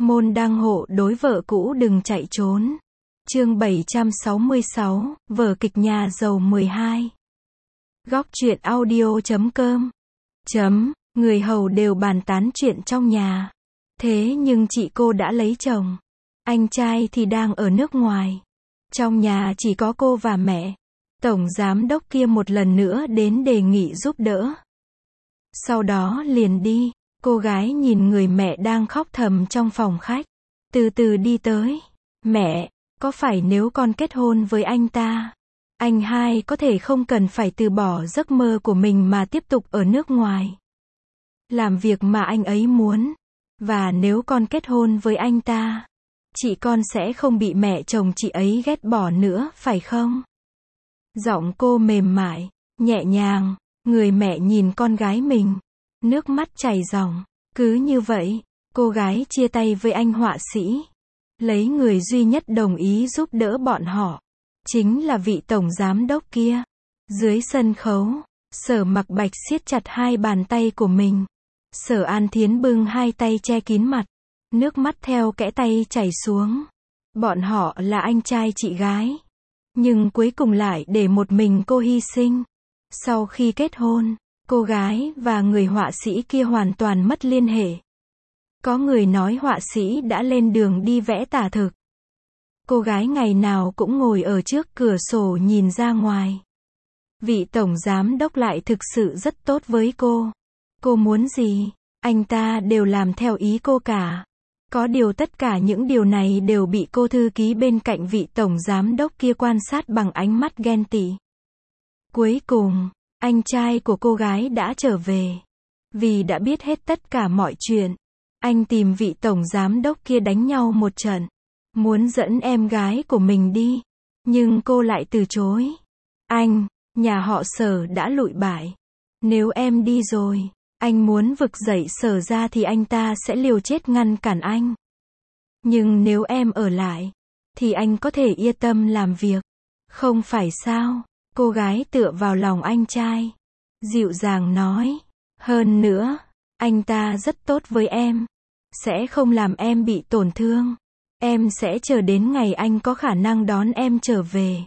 Môn đăng hộ đối vợ cũ đừng chạy trốn. Chương 766, vở kịch Nhà giàu 12. Góc truyện audio.com. Người hầu đều bàn tán chuyện trong nhà. Thế nhưng chị cô đã lấy chồng. Anh trai thì đang ở nước ngoài. Trong nhà chỉ có cô và mẹ. Tổng giám đốc kia một lần nữa đến đề nghị giúp đỡ. Sau đó liền đi. Cô gái nhìn người mẹ đang khóc thầm trong phòng khách. Từ từ đi tới. Mẹ, có phải nếu con kết hôn với anh ta, anh hai có thể không cần phải từ bỏ giấc mơ của mình mà tiếp tục ở nước ngoài, làm việc mà anh ấy muốn. Và nếu con kết hôn với anh ta, chị con sẽ không bị mẹ chồng chị ấy ghét bỏ nữa, phải không? Giọng cô mềm mại, nhẹ nhàng. Người mẹ nhìn con gái mình, nước mắt chảy ròng. Cứ như vậy, cô gái chia tay với anh họa sĩ, lấy người duy nhất đồng ý giúp đỡ bọn họ, chính là vị tổng giám đốc kia. Dưới sân khấu, Sở Mặc Bạch siết chặt hai bàn tay của mình. Sở An Thiến bưng hai tay che kín mặt, nước mắt theo kẽ tay chảy xuống. Bọn họ là anh trai chị gái, nhưng cuối cùng lại để một mình cô hy sinh. Sau khi kết hôn, cô gái và người họa sĩ kia hoàn toàn mất liên hệ. Có người nói họa sĩ đã lên đường đi vẽ tả thực. Cô gái ngày nào cũng ngồi ở trước cửa sổ nhìn ra ngoài. Vị tổng giám đốc lại thực sự rất tốt với cô. Cô muốn gì, anh ta đều làm theo ý cô cả. Có điều tất cả những điều này đều bị cô thư ký bên cạnh vị tổng giám đốc kia quan sát bằng ánh mắt ghen tị. Cuối cùng, anh trai của cô gái đã trở về. Vì đã biết hết tất cả mọi chuyện, anh tìm vị tổng giám đốc kia đánh nhau một trận, muốn dẫn em gái của mình đi. Nhưng cô lại từ chối. Anh, nhà họ Sở đã lụi bại. Nếu em đi rồi, anh muốn vực dậy Sở ra thì anh ta sẽ liều chết ngăn cản anh. Nhưng nếu em ở lại, thì anh có thể yên tâm làm việc. Không phải sao? Cô gái tựa vào lòng anh trai, dịu dàng nói. Hơn nữa, anh ta rất tốt với em, sẽ không làm em bị tổn thương. Em sẽ chờ đến ngày anh có khả năng đón em trở về.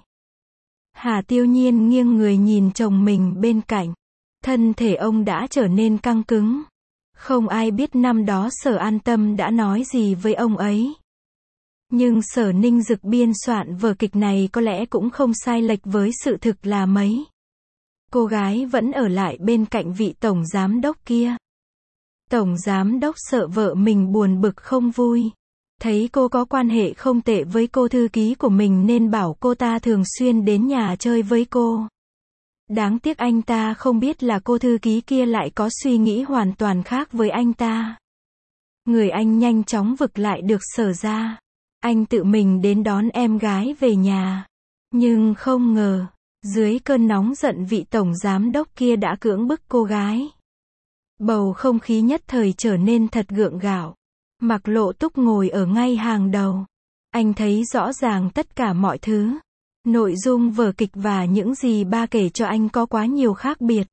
Hà Tiêu Nhiên nghiêng người nhìn chồng mình bên cạnh. Thân thể ông đã trở nên căng cứng. Không ai biết năm đó Sở An Tâm đã nói gì với ông ấy. Nhưng Sở Ninh Dực biên soạn vở kịch này có lẽ cũng không sai lệch với sự thực là mấy. Cô gái vẫn ở lại bên cạnh vị tổng giám đốc kia. Tổng giám đốc sợ vợ mình buồn bực không vui. Thấy cô có quan hệ không tệ với cô thư ký của mình nên bảo cô ta thường xuyên đến nhà chơi với cô. Đáng tiếc anh ta không biết là cô thư ký kia lại có suy nghĩ hoàn toàn khác với anh ta. Người anh nhanh chóng vực lại được Sở ra. Anh tự mình đến đón em gái về nhà. Nhưng không ngờ, dưới cơn nóng giận vị tổng giám đốc kia đã cưỡng bức cô gái. Bầu không khí nhất thời trở nên thật gượng gạo. Mạc Lộ Túc ngồi ở ngay hàng đầu. Anh thấy rõ ràng tất cả mọi thứ. Nội dung vở kịch và những gì ba kể cho anh có quá nhiều khác biệt.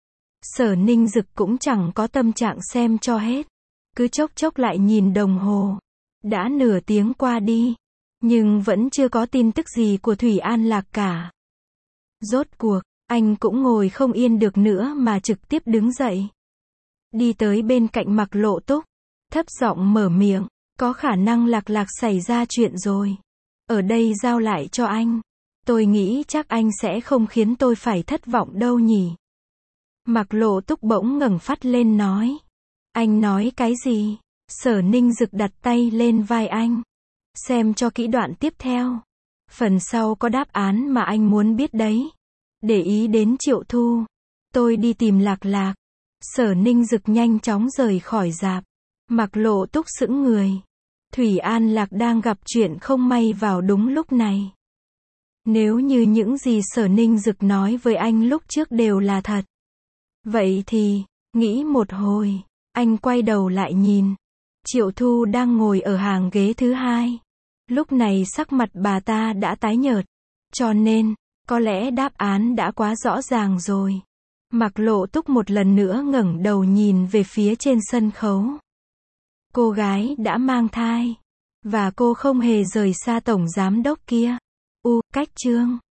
Sở Ninh Dực cũng chẳng có tâm trạng xem cho hết. Cứ chốc chốc lại nhìn đồng hồ. Đã nửa tiếng qua đi, nhưng vẫn chưa có tin tức gì của Thủy An Lạc cả. Rốt cuộc, anh cũng ngồi không yên được nữa mà trực tiếp đứng dậy. Đi tới bên cạnh Mạc Lộ Túc, thấp giọng mở miệng, có khả năng Lạc xảy ra chuyện rồi. Ở đây giao lại cho anh. Tôi nghĩ chắc anh sẽ không khiến tôi phải thất vọng đâu nhỉ. Mạc Lộ Túc bỗng ngẩng phát lên nói. Anh nói cái gì? Sở Ninh Dực đặt tay lên vai anh. Xem cho kỹ đoạn tiếp theo. Phần sau có đáp án mà anh muốn biết đấy. Để ý đến Triệu Thu. Tôi đi tìm Lạc. Sở Ninh Dực nhanh chóng rời khỏi rạp. Mạc Lộ Túc sững người. Thủy An Lạc đang gặp chuyện không may vào đúng lúc này. Nếu như những gì Sở Ninh Dực nói với anh lúc trước đều là thật, vậy thì, nghĩ một hồi, anh quay đầu lại nhìn. Triệu Thu đang ngồi ở hàng ghế thứ hai. Lúc này sắc mặt bà ta đã tái nhợt. Cho nên, có lẽ đáp án đã quá rõ ràng rồi. Mạc Lộ Túc một lần nữa ngẩng đầu nhìn về phía trên sân khấu. Cô gái đã mang thai. Và cô không hề rời xa tổng giám đốc kia. Cách chương